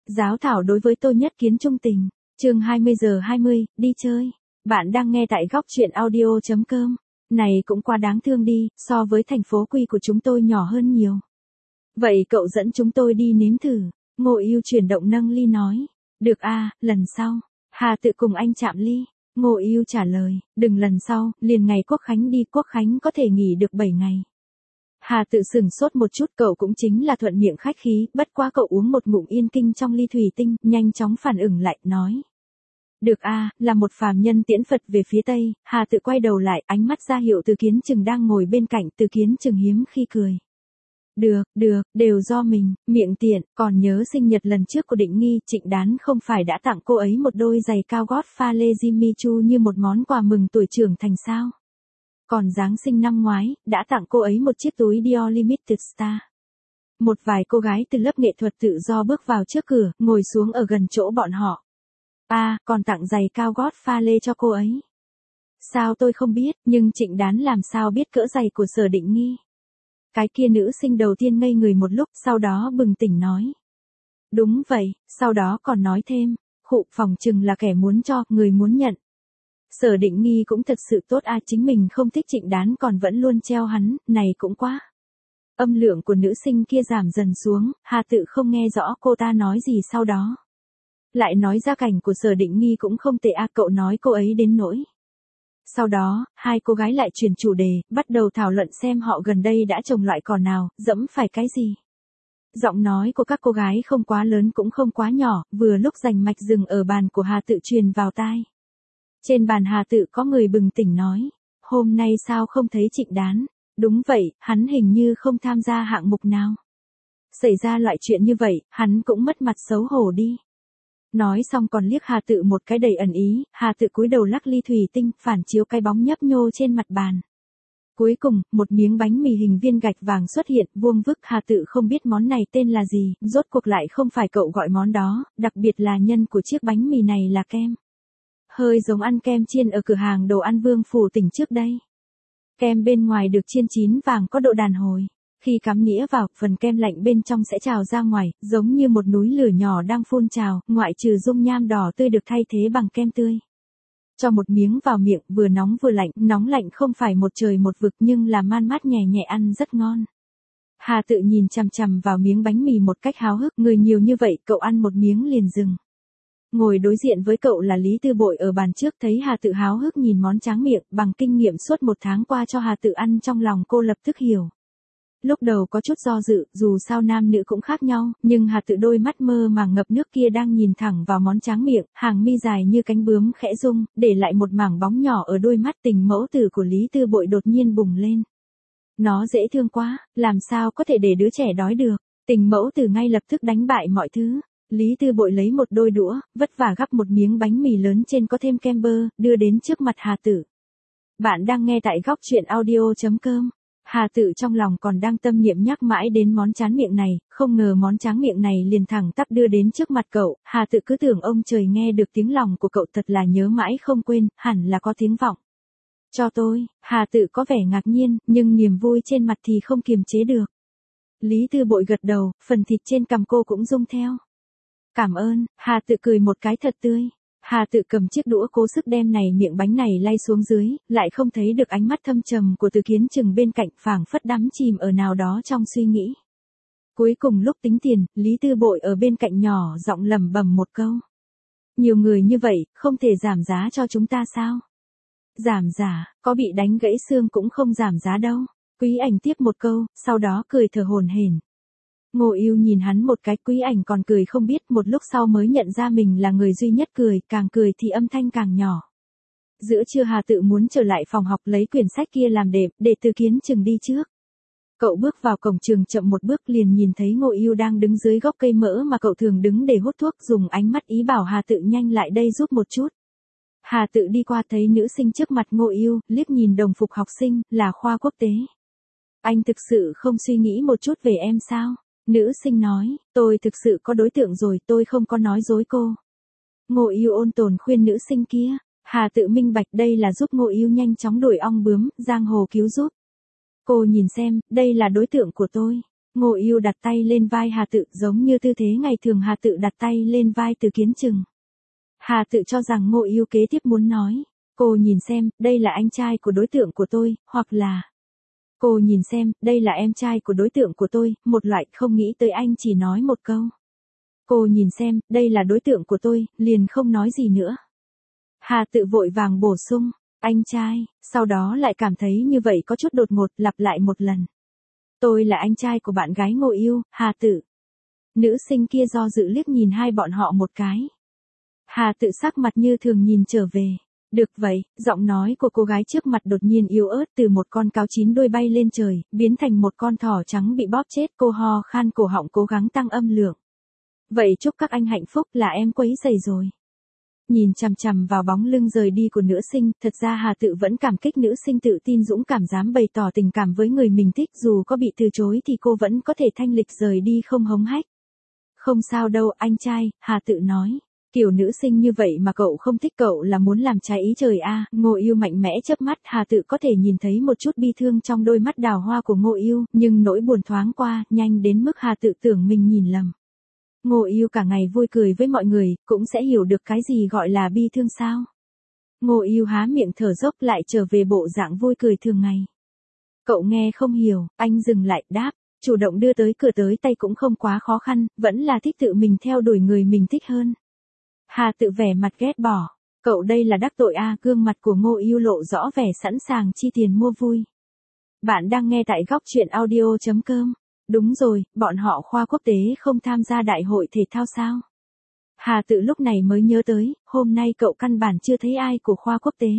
Giáo thảo đối với Tô Nhất Kiến trung tình. Chương 20:20, đi chơi. Bạn đang nghe tại góc truyện audio.com. Này cũng quá đáng thương đi, so với thành phố Quy của chúng tôi nhỏ hơn nhiều. Vậy cậu dẫn chúng tôi đi nếm thử. Ngô Ưu chuyển động nâng ly nói. Được a, lần sau. Hà Tự cùng anh chạm ly. Ngô Ưu trả lời, đừng lần sau, liền ngày Quốc Khánh đi, Quốc Khánh có thể nghỉ được 7 ngày. Hà Tự sửng sốt một chút, cậu cũng chính là thuận miệng khách khí, bất quá cậu uống một ngụm yên kinh trong ly thủy tinh, nhanh chóng phản ứng lại, nói. Được a, là một phàm nhân tiễn Phật về phía Tây. Hà Tự quay đầu lại, ánh mắt ra hiệu Từ Kiến Chừng đang ngồi bên cạnh. Từ Kiến Chừng hiếm khi cười. Được, đều do mình, miệng tiện, còn nhớ sinh nhật lần trước của Định Nghi, Trịnh Đán không phải đã tặng cô ấy một đôi giày cao gót pha lê Jimmy Choo như một món quà mừng tuổi trưởng thành sao? Còn Giáng sinh năm ngoái, đã tặng cô ấy một chiếc túi Dior Limited Star. Một vài cô gái từ lớp nghệ thuật tự do bước vào trước cửa, ngồi xuống ở gần chỗ bọn họ. Còn tặng giày cao gót pha lê cho cô ấy. Sao tôi không biết, nhưng Trịnh Đán làm sao biết cỡ giày của Sở Định Nghi? Cái kia nữ sinh đầu tiên ngây người một lúc, sau đó bừng tỉnh nói. Đúng vậy, sau đó còn nói thêm, khụ, phòng chừng là kẻ muốn cho, người muốn nhận. Sở Định Nghi cũng thật sự tốt chính mình không thích Trịnh Đán còn vẫn luôn treo hắn, này cũng quá. Âm lượng của nữ sinh kia giảm dần xuống, Hà Tự không nghe rõ cô ta nói gì sau đó. Lại nói gia cảnh của Sở Định Nghi cũng không tệ cậu nói cô ấy đến nỗi. Sau đó, hai cô gái lại chuyển chủ đề, bắt đầu thảo luận xem họ gần đây đã trồng loại cỏ nào, dẫm phải cái gì. Giọng nói của các cô gái không quá lớn cũng không quá nhỏ, vừa lúc rành mạch dừng ở bàn của Hà Tự truyền vào tai. Trên bàn Hà Tự có người bừng tỉnh nói, hôm nay sao không thấy Trịnh Đán? Đúng vậy, hắn hình như không tham gia hạng mục nào. Xảy ra loại chuyện như vậy, hắn cũng mất mặt xấu hổ đi. Nói xong còn liếc Hà Tự một cái đầy ẩn ý, Hà Tự cúi đầu lắc ly thủy tinh, phản chiếu cái bóng nhấp nhô trên mặt bàn. Cuối cùng, một miếng bánh mì hình viên gạch vàng xuất hiện, vuông vức. Hà Tự không biết món này tên là gì, rốt cuộc lại không phải cậu gọi món đó, đặc biệt là nhân của chiếc bánh mì này là kem. Hơi giống ăn kem chiên ở cửa hàng đồ ăn Vương Phủ Tỉnh trước đây. Kem bên ngoài được chiên chín vàng có độ đàn hồi. Khi cắm nĩa vào, phần kem lạnh bên trong sẽ trào ra ngoài, giống như một núi lửa nhỏ đang phun trào, ngoại trừ dung nham đỏ tươi được thay thế bằng kem tươi. Cho một miếng vào miệng, vừa nóng vừa lạnh, nóng lạnh không phải một trời một vực nhưng là man mát nhẹ nhẹ ăn rất ngon. Hà Tự nhìn chằm chằm vào miếng bánh mì một cách háo hức, người nhiều như vậy, cậu ăn một miếng liền dừng. Ngồi đối diện với cậu là Lý Tư Bội ở bàn trước, thấy Hà Tự háo hức nhìn món tráng miệng, bằng kinh nghiệm suốt 1 tháng qua cho Hà Tự ăn trong lòng cô lập tức hiểu. Lúc đầu có chút do dự, dù sao nam nữ cũng khác nhau, nhưng Hà Tự đôi mắt mơ màng ngập nước kia đang nhìn thẳng vào món tráng miệng, hàng mi dài như cánh bướm khẽ rung, để lại một mảng bóng nhỏ ở đôi mắt. Tình mẫu tử của Lý Tư Bội đột nhiên bùng lên. Nó dễ thương quá, làm sao có thể để đứa trẻ đói được. Tình mẫu tử ngay lập tức đánh bại mọi thứ. Lý Tư Bội lấy một đôi đũa, vất vả gắp một miếng bánh mì lớn trên có thêm kem bơ, đưa đến trước mặt Hà Tự. Bạn đang nghe tại góc truyện audio.com. Hà Tự trong lòng còn đang tâm niệm nhắc mãi đến món tráng miệng này, không ngờ món tráng miệng này liền thẳng tắp đưa đến trước mặt cậu. Hà Tự cứ tưởng ông trời nghe được tiếng lòng của cậu, thật là nhớ mãi không quên, hẳn là có tiếng vọng. Cho tôi. Hà Tự có vẻ ngạc nhiên, nhưng niềm vui trên mặt thì không kiềm chế được. Lý Tư Bội gật đầu, phần thịt trên cằm cô cũng rung theo. Cảm ơn. Hà Tự cười một cái thật tươi. Hà Tự cầm chiếc đũa cố sức đem miệng bánh này lay xuống dưới, lại không thấy được ánh mắt thâm trầm của Từ Kiến Chừng bên cạnh, phảng phất đắm chìm ở nào đó trong suy nghĩ. Cuối cùng lúc tính tiền, Lý Tư Bội ở bên cạnh nhỏ giọng lẩm bẩm một câu. Nhiều người như vậy, không thể giảm giá cho chúng ta sao? Giảm giá, có bị đánh gãy xương cũng không giảm giá đâu. Quý Ảnh tiếp một câu, sau đó cười thở hổn hển. Ngô Ưu nhìn hắn một cái, Quý Ảnh còn cười không biết, một lúc sau mới nhận ra mình là người duy nhất cười, càng cười thì âm thanh càng nhỏ. Giữa trưa Hà Tự muốn trở lại phòng học lấy quyển sách kia làm đệm, để Từ Kiến Chừng đi trước. Cậu bước vào cổng trường chậm một bước liền nhìn thấy Ngô Ưu đang đứng dưới gốc cây mỡ mà cậu thường đứng để hút thuốc, dùng ánh mắt ý bảo Hà Tự nhanh lại đây giúp một chút. Hà Tự đi qua thấy nữ sinh trước mặt Ngô Ưu, liếc nhìn đồng phục học sinh, là khoa quốc tế. Anh thực sự không suy nghĩ một chút về em sao? Nữ sinh nói, tôi thực sự có đối tượng rồi, tôi không có nói dối cô. Ngô Ưu ôn tồn khuyên nữ sinh kia. Hà Tự minh bạch đây là giúp Ngô Ưu nhanh chóng đuổi ong bướm, giang hồ cứu giúp. Cô nhìn xem, đây là đối tượng của tôi. Ngô Yêu đặt tay lên vai Hà Tự giống như tư thế ngày thường Hà Tự đặt tay lên vai Từ Kiến Trừng. Hà Tự cho rằng Ngô Yêu kế tiếp muốn nói, cô nhìn xem, đây là anh trai của đối tượng của tôi, hoặc là cô nhìn xem, đây là em trai của đối tượng của tôi, một loại không nghĩ tới anh chỉ nói một câu. Cô nhìn xem, đây là đối tượng của tôi, liền không nói gì nữa. Hà Tự vội vàng bổ sung, anh trai, sau đó lại cảm thấy như vậy có chút đột ngột, lặp lại một lần. Tôi là anh trai của bạn gái Ngô Yêu, Hà Tự. Nữ sinh kia do dự liếc nhìn hai bọn họ một cái. Hà Tự sắc mặt như thường nhìn trở về. Được vậy, giọng nói của cô gái trước mặt đột nhiên yếu ớt từ một con cáo chín đuôi bay lên trời, biến thành một con thỏ trắng bị bóp chết. Cô ho khan cổ họng cố gắng tăng âm lượng. Vậy chúc các anh hạnh phúc, là em quấy rầy rồi. Nhìn chằm chằm vào bóng lưng rời đi của nữ sinh, thật ra Hà Tự vẫn cảm kích nữ sinh tự tin dũng cảm dám bày tỏ tình cảm với người mình thích, dù có bị từ chối thì cô vẫn có thể thanh lịch rời đi không hống hách. Không sao đâu anh trai, Hà Tự nói. Kiểu nữ sinh như vậy mà cậu không thích cậu là muốn làm trái ý trời a. Ngô Yêu mạnh mẽ chớp mắt, Hà Tự có thể nhìn thấy một chút bi thương trong đôi mắt đào hoa của Ngô Yêu, nhưng nỗi buồn thoáng qua, nhanh đến mức Hà Tự tưởng mình nhìn lầm. Ngô Yêu cả ngày vui cười với mọi người, cũng sẽ hiểu được cái gì gọi là bi thương sao. Ngô Yêu há miệng thở dốc lại trở về bộ dạng vui cười thường ngày. Cậu nghe không hiểu, anh dừng lại, đáp, chủ động đưa tới cửa tới tay cũng không quá khó khăn, vẫn là thích tự mình theo đuổi người mình thích hơn. Hà Tự vẻ mặt ghét bỏ, cậu đây là đắc tội a. Gương mặt của Ngô Yêu lộ rõ vẻ sẵn sàng chi tiền mua vui. Bạn đang nghe tại góc truyện audio.com. Đúng rồi, bọn họ khoa quốc tế không tham gia đại hội thể thao sao? Hà Tự lúc này mới nhớ tới, hôm nay cậu căn bản chưa thấy ai của khoa quốc tế.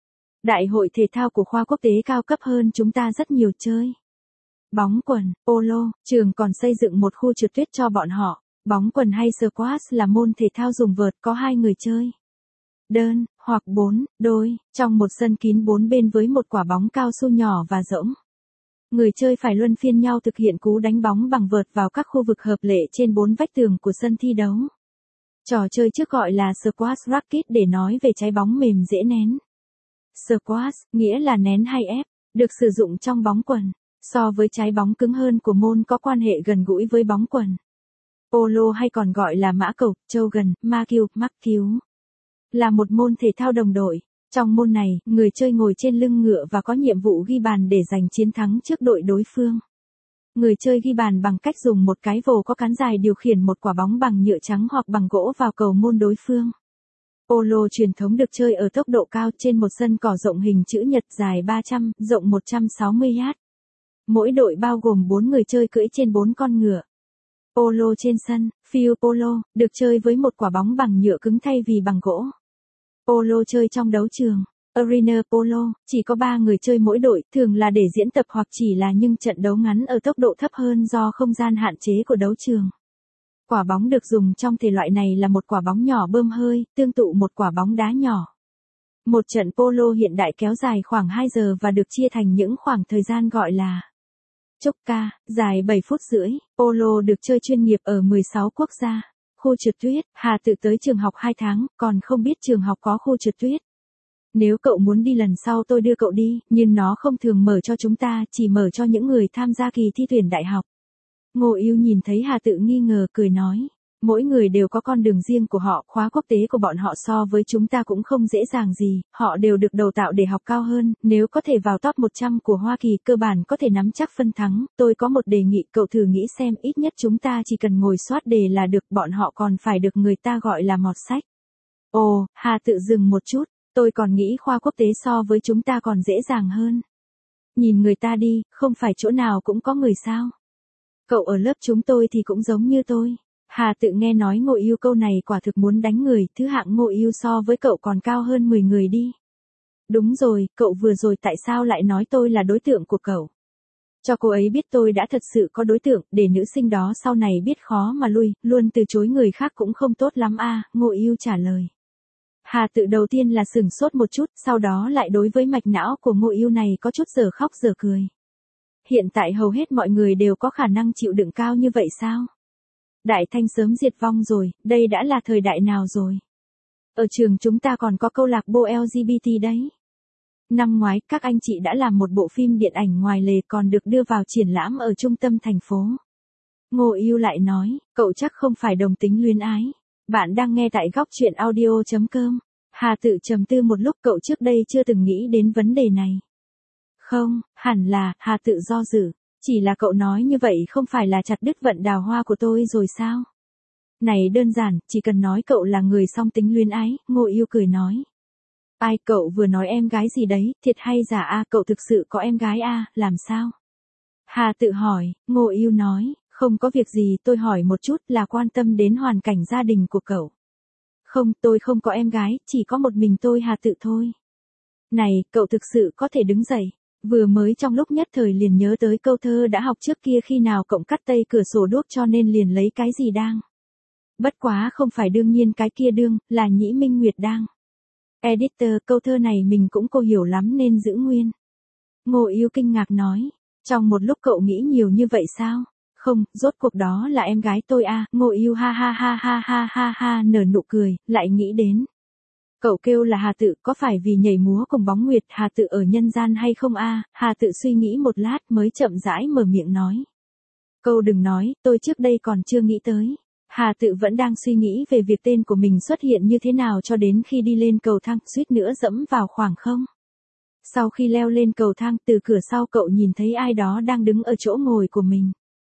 Đại hội thể thao của khoa quốc tế cao cấp hơn chúng ta rất nhiều, chơi bóng quần, polo, trường còn xây dựng một khu trượt tuyết cho bọn họ. Bóng quần hay squash là môn thể thao dùng vợt, có 2 người chơi. Đơn, hoặc 4, đôi, trong một sân kín 4 bên với một quả bóng cao su nhỏ và rỗng. Người chơi phải luân phiên nhau thực hiện cú đánh bóng bằng vợt vào các khu vực hợp lệ trên 4 vách tường của sân thi đấu. Trò chơi trước gọi là squash racket để nói về trái bóng mềm dễ nén. Squash, nghĩa là nén hay ép, được sử dụng trong bóng quần. So với trái bóng cứng hơn của môn có quan hệ gần gũi với bóng quần. Polo hay còn gọi là mã cầu, châu gần, ma kiêu, mắc cứu. Là một môn thể thao đồng đội. Trong môn này, người chơi ngồi trên lưng ngựa và có nhiệm vụ ghi bàn để giành chiến thắng trước đội đối phương. Người chơi ghi bàn bằng cách dùng một cái vồ có cán dài điều khiển một quả bóng bằng nhựa trắng hoặc bằng gỗ vào cầu môn đối phương. Polo truyền thống được chơi ở tốc độ cao trên một sân cỏ rộng hình chữ nhật dài 300, rộng 160 yard. Mỗi đội bao gồm 4 người chơi cưỡi trên 4 con ngựa. Polo trên sân, field polo, được chơi với một quả bóng bằng nhựa cứng thay vì bằng gỗ. Polo chơi trong đấu trường. Arena polo, chỉ có 3 người chơi mỗi đội, thường là để diễn tập hoặc chỉ là những trận đấu ngắn ở tốc độ thấp hơn do không gian hạn chế của đấu trường. Quả bóng được dùng trong thể loại này là một quả bóng nhỏ bơm hơi, tương tự một quả bóng đá nhỏ. Một trận polo hiện đại kéo dài khoảng 2 giờ và được chia thành những khoảng thời gian gọi là chốc ca, dài 7 phút rưỡi. Polo được chơi chuyên nghiệp ở 16 quốc gia. Khu trượt tuyết, Hà Tự tới trường học 2 tháng, còn không biết trường học có khu trượt tuyết. Nếu cậu muốn đi lần sau tôi đưa cậu đi, nhưng nó không thường mở cho chúng ta, chỉ mở cho những người tham gia kỳ thi tuyển đại học. Ngô Yêu nhìn thấy Hà Tự nghi ngờ cười nói. Mỗi người đều có con đường riêng của họ, khóa quốc tế của bọn họ so với chúng ta cũng không dễ dàng gì, họ đều được đào tạo để học cao hơn, nếu có thể vào top 100 của Hoa Kỳ cơ bản có thể nắm chắc phân thắng, tôi có một đề nghị cậu thử nghĩ xem, ít nhất chúng ta chỉ cần ngồi soát đề là được, bọn họ còn phải được người ta gọi là mọt sách. Ồ, Hà Tự dừng một chút, tôi còn nghĩ khoa quốc tế so với chúng ta còn dễ dàng hơn. Nhìn người ta đi, không phải chỗ nào cũng có người sao. Cậu ở lớp chúng tôi thì cũng giống như tôi. Hà Tự nghe nói Ngô Yêu câu này quả thực muốn đánh người, thứ hạng Ngô Yêu so với cậu còn cao hơn 10 người đi. Đúng rồi, cậu vừa rồi tại sao lại nói tôi là đối tượng của cậu? Cho cô ấy biết tôi đã thật sự có đối tượng, để nữ sinh đó sau này biết khó mà lui, luôn từ chối người khác cũng không tốt lắm a. Ngô Yêu trả lời. Hà Tự đầu tiên là sửng sốt một chút, sau đó lại đối với mạch não của Ngô Yêu này có chút dở khóc dở cười. Hiện tại hầu hết mọi người đều có khả năng chịu đựng cao như vậy sao? Đại Thanh sớm diệt vong rồi, đây đã là thời đại nào rồi? Ở trường chúng ta còn có câu lạc bộ LGBT đấy. Năm ngoái các anh chị đã làm một bộ phim điện ảnh ngoài lề còn được đưa vào triển lãm ở trung tâm thành phố. Ngô Yêu lại nói, cậu chắc không phải đồng tính luyến ái. Bạn đang nghe tại góc chuyện audio.com. Hà Tự trầm tư một lúc, cậu trước đây chưa từng nghĩ đến vấn đề này. Không, hẳn là, Hà Tự do dự. Chỉ là cậu nói như vậy không phải là chặt đứt vận đào hoa của tôi rồi sao? Này đơn giản, chỉ cần nói cậu là người song tính luyến ái, Ngô Yêu cười nói. Ai, cậu vừa nói em gái gì đấy, thiệt hay giả a, cậu thực sự có em gái a, làm sao? Hà Tự hỏi, Ngô Yêu nói, không có việc gì, tôi hỏi một chút là quan tâm đến hoàn cảnh gia đình của cậu. Không, tôi không có em gái, chỉ có một mình tôi Hà Tự thôi. Này, cậu thực sự có thể đứng dậy. Vừa mới trong lúc nhất thời liền nhớ tới câu thơ đã học trước kia, khi nào cộng cắt tây cửa sổ đuốc cho nên liền lấy cái gì đang. Bất quá không phải đương nhiên cái kia đương, là Nhĩ Minh Nguyệt đang. Editor, câu thơ này mình cũng cô hiểu lắm nên giữ nguyên. Ngô Yêu kinh ngạc nói, trong một lúc cậu nghĩ nhiều như vậy sao? Không, rốt cuộc đó là em gái tôi à, Ngô Yêu ha ha ha ha ha ha ha nở nụ cười, lại nghĩ đến. Cậu kêu là Hà Tự, có phải vì nhảy múa cùng bóng nguyệt Hà Tự ở nhân gian hay không a? Hà Tự suy nghĩ một lát mới chậm rãi mở miệng nói. Câu đừng nói, tôi trước đây còn chưa nghĩ tới. Hà Tự vẫn đang suy nghĩ về việc tên của mình xuất hiện như thế nào cho đến khi đi lên cầu thang, suýt nữa dẫm vào khoảng không. Sau khi leo lên cầu thang, từ cửa sau cậu nhìn thấy ai đó đang đứng ở chỗ ngồi của mình.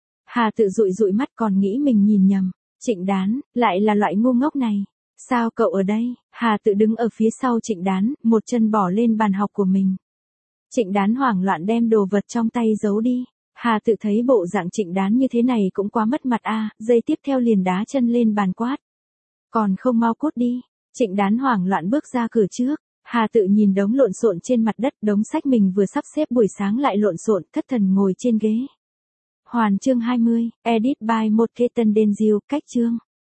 Hà Tự dụi dụi mắt còn nghĩ mình nhìn nhầm. Trịnh Đán, lại là loại ngu ngốc này. Sao cậu ở đây? Hà Tự đứng ở phía sau Trịnh Đán, một chân bỏ lên bàn học của mình. Trịnh Đán hoảng loạn đem đồ vật trong tay giấu đi. Hà Tự thấy bộ dạng Trịnh Đán như thế này cũng quá mất mặt a, giây tiếp theo liền đá chân lên bàn quát. Còn không mau cút đi. Trịnh Đán hoảng loạn bước ra cửa trước. Hà Tự nhìn đống lộn xộn trên mặt đất, đống sách mình vừa sắp xếp buổi sáng lại lộn xộn, thất thần ngồi trên ghế. Hoàn chương 20, edit by một Ketan Denziu, cách chương.